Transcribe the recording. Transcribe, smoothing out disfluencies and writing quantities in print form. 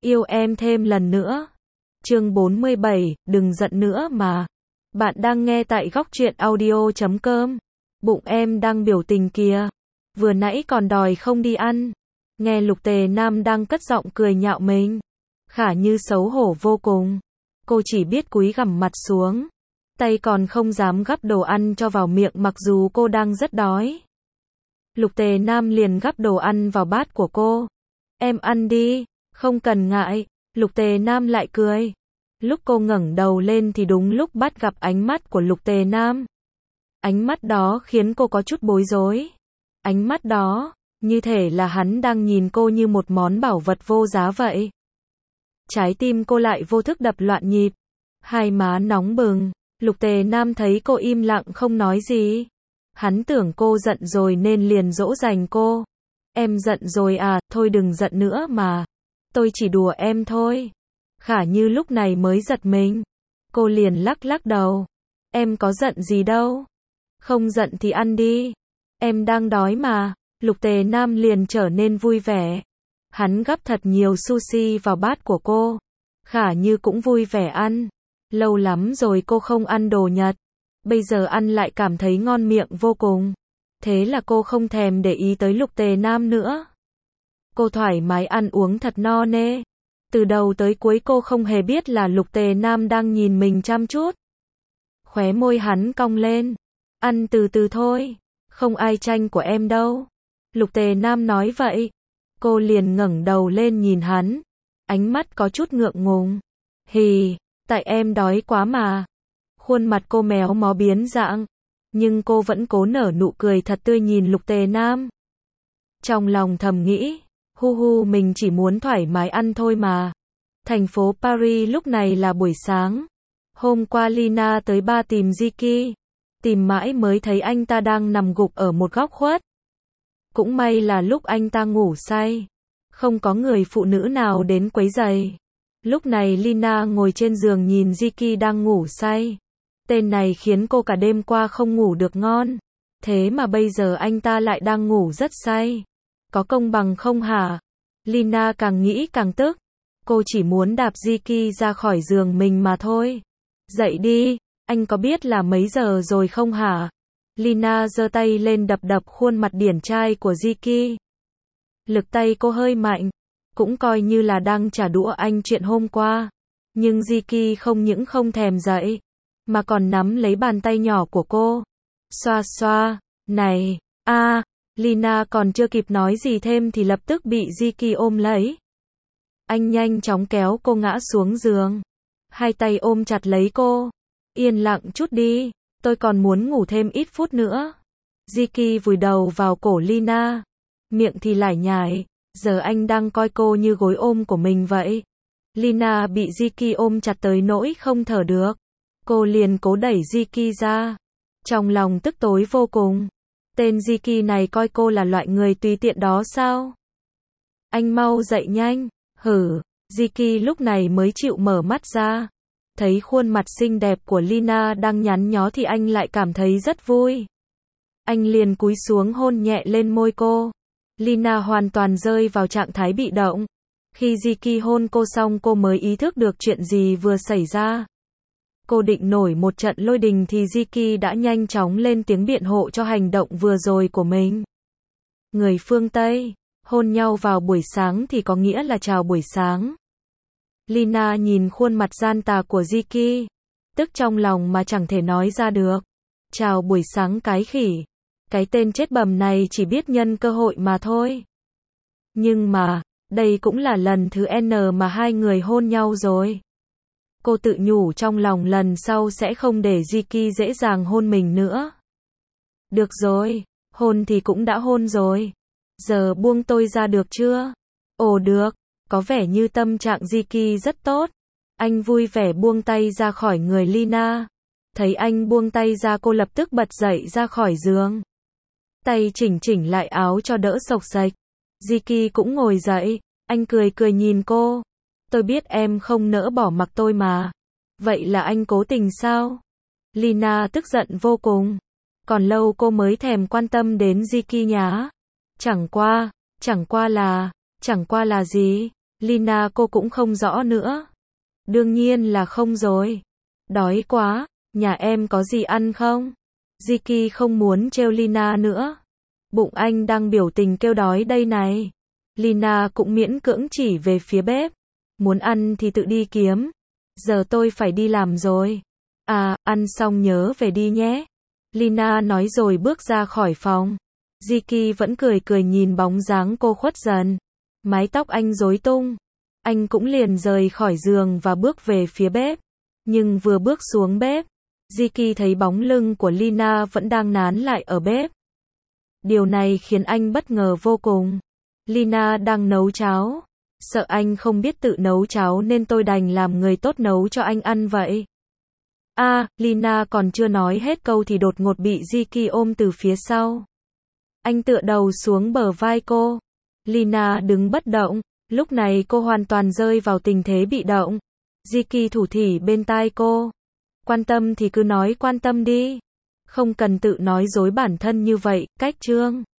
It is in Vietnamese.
Yêu em thêm lần nữa. Chương 47, đừng giận nữa mà. Bạn đang nghe tại góc truyện audio.com. Bụng em đang biểu tình kìa. Vừa nãy còn đòi không đi ăn. Nghe Lục Tề Nam đang cất giọng cười nhạo mình. Khả Như xấu hổ vô cùng. Cô chỉ biết cúi gằm mặt xuống. Tay còn không dám gắp đồ ăn cho vào miệng mặc dù cô đang rất đói. Lục Tề Nam liền gắp đồ ăn vào bát của cô. Em ăn đi, không cần ngại. Lục Tề Nam lại cười. Lúc cô ngẩng đầu lên thì đúng lúc bắt gặp ánh mắt của Lục Tề Nam. Ánh mắt đó khiến cô có chút bối rối. Ánh mắt đó, như thể là hắn đang nhìn cô như một món bảo vật vô giá vậy. Trái tim cô lại vô thức đập loạn nhịp. Hai má nóng bừng. Lục Tề Nam thấy cô im lặng không nói gì. Hắn tưởng cô giận rồi nên liền dỗ dành cô. Em giận rồi à, thôi đừng giận nữa mà. Tôi chỉ đùa em thôi. Khả Như lúc này mới giật mình. Cô liền lắc lắc đầu. Em có giận gì đâu. Không giận thì ăn đi. Em đang đói mà. Lục Tề Nam liền trở nên vui vẻ. Hắn gắp thật nhiều sushi vào bát của cô. Khả Như cũng vui vẻ ăn. Lâu lắm rồi cô không ăn đồ Nhật. Bây giờ ăn lại cảm thấy ngon miệng vô cùng. Thế là cô không thèm để ý tới Lục Tề Nam nữa. Cô thoải mái ăn uống thật no nê. Từ đầu tới cuối cô không hề biết là Lục Tề Nam đang nhìn mình chăm chút. Khóe môi hắn cong lên. Ăn từ từ thôi. Không ai tranh của em đâu. Lục Tề Nam nói vậy. Cô liền ngẩng đầu lên nhìn hắn. Ánh mắt có chút ngượng ngùng. Hì, tại em đói quá mà. Khuôn mặt cô méo mó biến dạng. Nhưng cô vẫn cố nở nụ cười thật tươi nhìn Lục Tề Nam. Trong lòng thầm nghĩ. Hu hu mình chỉ muốn thoải mái ăn thôi mà. Thành phố Paris lúc này là buổi sáng. Hôm qua Lina tới ba tìm Ziki. Tìm mãi mới thấy anh ta đang nằm gục ở một góc khuất. Cũng may là lúc anh ta ngủ say. Không có người phụ nữ nào đến quấy rầy. Lúc này Lina ngồi trên giường nhìn Ziki đang ngủ say. Tên này khiến cô cả đêm qua không ngủ được ngon. Thế mà bây giờ anh ta lại đang ngủ rất say. Có công bằng không hả? Lina càng nghĩ càng tức. Cô chỉ muốn đạp Ziki ra khỏi giường mình mà thôi. Dậy đi, anh có biết là mấy giờ rồi không hả? Lina giơ tay lên đập đập khuôn mặt điển trai của Ziki. Lực tay cô hơi mạnh. Cũng coi như là đang trả đũa anh chuyện hôm qua. Nhưng Ziki không những không thèm dậy. Mà còn nắm lấy bàn tay nhỏ của cô. Xoa xoa, này, Lina còn chưa kịp nói gì thêm thì lập tức bị Ziki ôm lấy. Anh nhanh chóng kéo cô ngã xuống giường. Hai tay ôm chặt lấy cô. Yên lặng chút đi, tôi còn muốn ngủ thêm ít phút nữa. Ziki vùi đầu vào cổ Lina. Miệng thì lải nhải, giờ anh đang coi cô như gối ôm của mình vậy. Lina bị Ziki ôm chặt tới nỗi không thở được. Cô liền cố đẩy Ziki ra. Trong lòng tức tối vô cùng. Tên Ziki này coi cô là loại người tùy tiện đó sao? Anh mau dậy nhanh. Hử, Ziki lúc này mới chịu mở mắt ra. Thấy khuôn mặt xinh đẹp của Lina đang nhắn nhó thì anh lại cảm thấy rất vui. Anh liền cúi xuống hôn nhẹ lên môi cô. Lina hoàn toàn rơi vào trạng thái bị động. Khi Ziki hôn cô xong cô mới ý thức được chuyện gì vừa xảy ra. Cô định nổi một trận lôi đình thì Ziki đã nhanh chóng lên tiếng biện hộ cho hành động vừa rồi của mình. Người phương Tây, hôn nhau vào buổi sáng thì có nghĩa là chào buổi sáng. Lina nhìn khuôn mặt gian tà của Ziki, tức trong lòng mà chẳng thể nói ra được. Chào buổi sáng cái khỉ. Cái tên chết bầm này chỉ biết nhân cơ hội mà thôi. Nhưng mà, đây cũng là lần thứ N mà hai người hôn nhau rồi. Cô tự nhủ trong lòng lần sau sẽ không để Ziki dễ dàng hôn mình nữa. Được rồi, hôn thì cũng đã hôn rồi. Giờ buông tôi ra được chưa? Ồ được, có vẻ như tâm trạng Ziki rất tốt. Anh vui vẻ buông tay ra khỏi người Lina. Thấy anh buông tay ra cô lập tức bật dậy ra khỏi giường. Tay chỉnh lại áo cho đỡ xộc xệch. Ziki cũng ngồi dậy, anh cười cười nhìn cô. Tôi biết em không nỡ bỏ mặc tôi mà. Vậy là anh cố tình sao? Lina tức giận vô cùng. Còn lâu cô mới thèm quan tâm đến Ziki nhá. Chẳng qua là gì? Lina cô cũng không rõ nữa. Đương nhiên là không rồi. Đói quá, nhà em có gì ăn không? Ziki không muốn trêu Lina nữa. Bụng anh đang biểu tình kêu đói đây này. Lina cũng miễn cưỡng chỉ về phía bếp. Muốn ăn thì tự đi kiếm. Giờ tôi phải đi làm rồi. À, ăn xong nhớ về đi nhé. Lina nói rồi bước ra khỏi phòng. Ziki vẫn cười cười nhìn bóng dáng cô khuất dần. Mái tóc anh rối tung. Anh cũng liền rời khỏi giường và bước về phía bếp. Nhưng vừa bước xuống bếp, Ziki thấy bóng lưng của Lina vẫn đang nán lại ở bếp. Điều này khiến anh bất ngờ vô cùng. Lina đang nấu cháo. Sợ anh không biết tự nấu cháo nên tôi đành làm người tốt nấu cho anh ăn vậy. Lina còn chưa nói hết câu thì đột ngột bị Ziki ôm từ phía sau. Anh tựa đầu xuống bờ vai cô. Lina đứng bất động. Lúc này cô hoàn toàn rơi vào tình thế bị động. Ziki thủ thỉ bên tai cô. Quan tâm thì cứ nói quan tâm đi. Không cần tự nói dối bản thân như vậy, cách chương.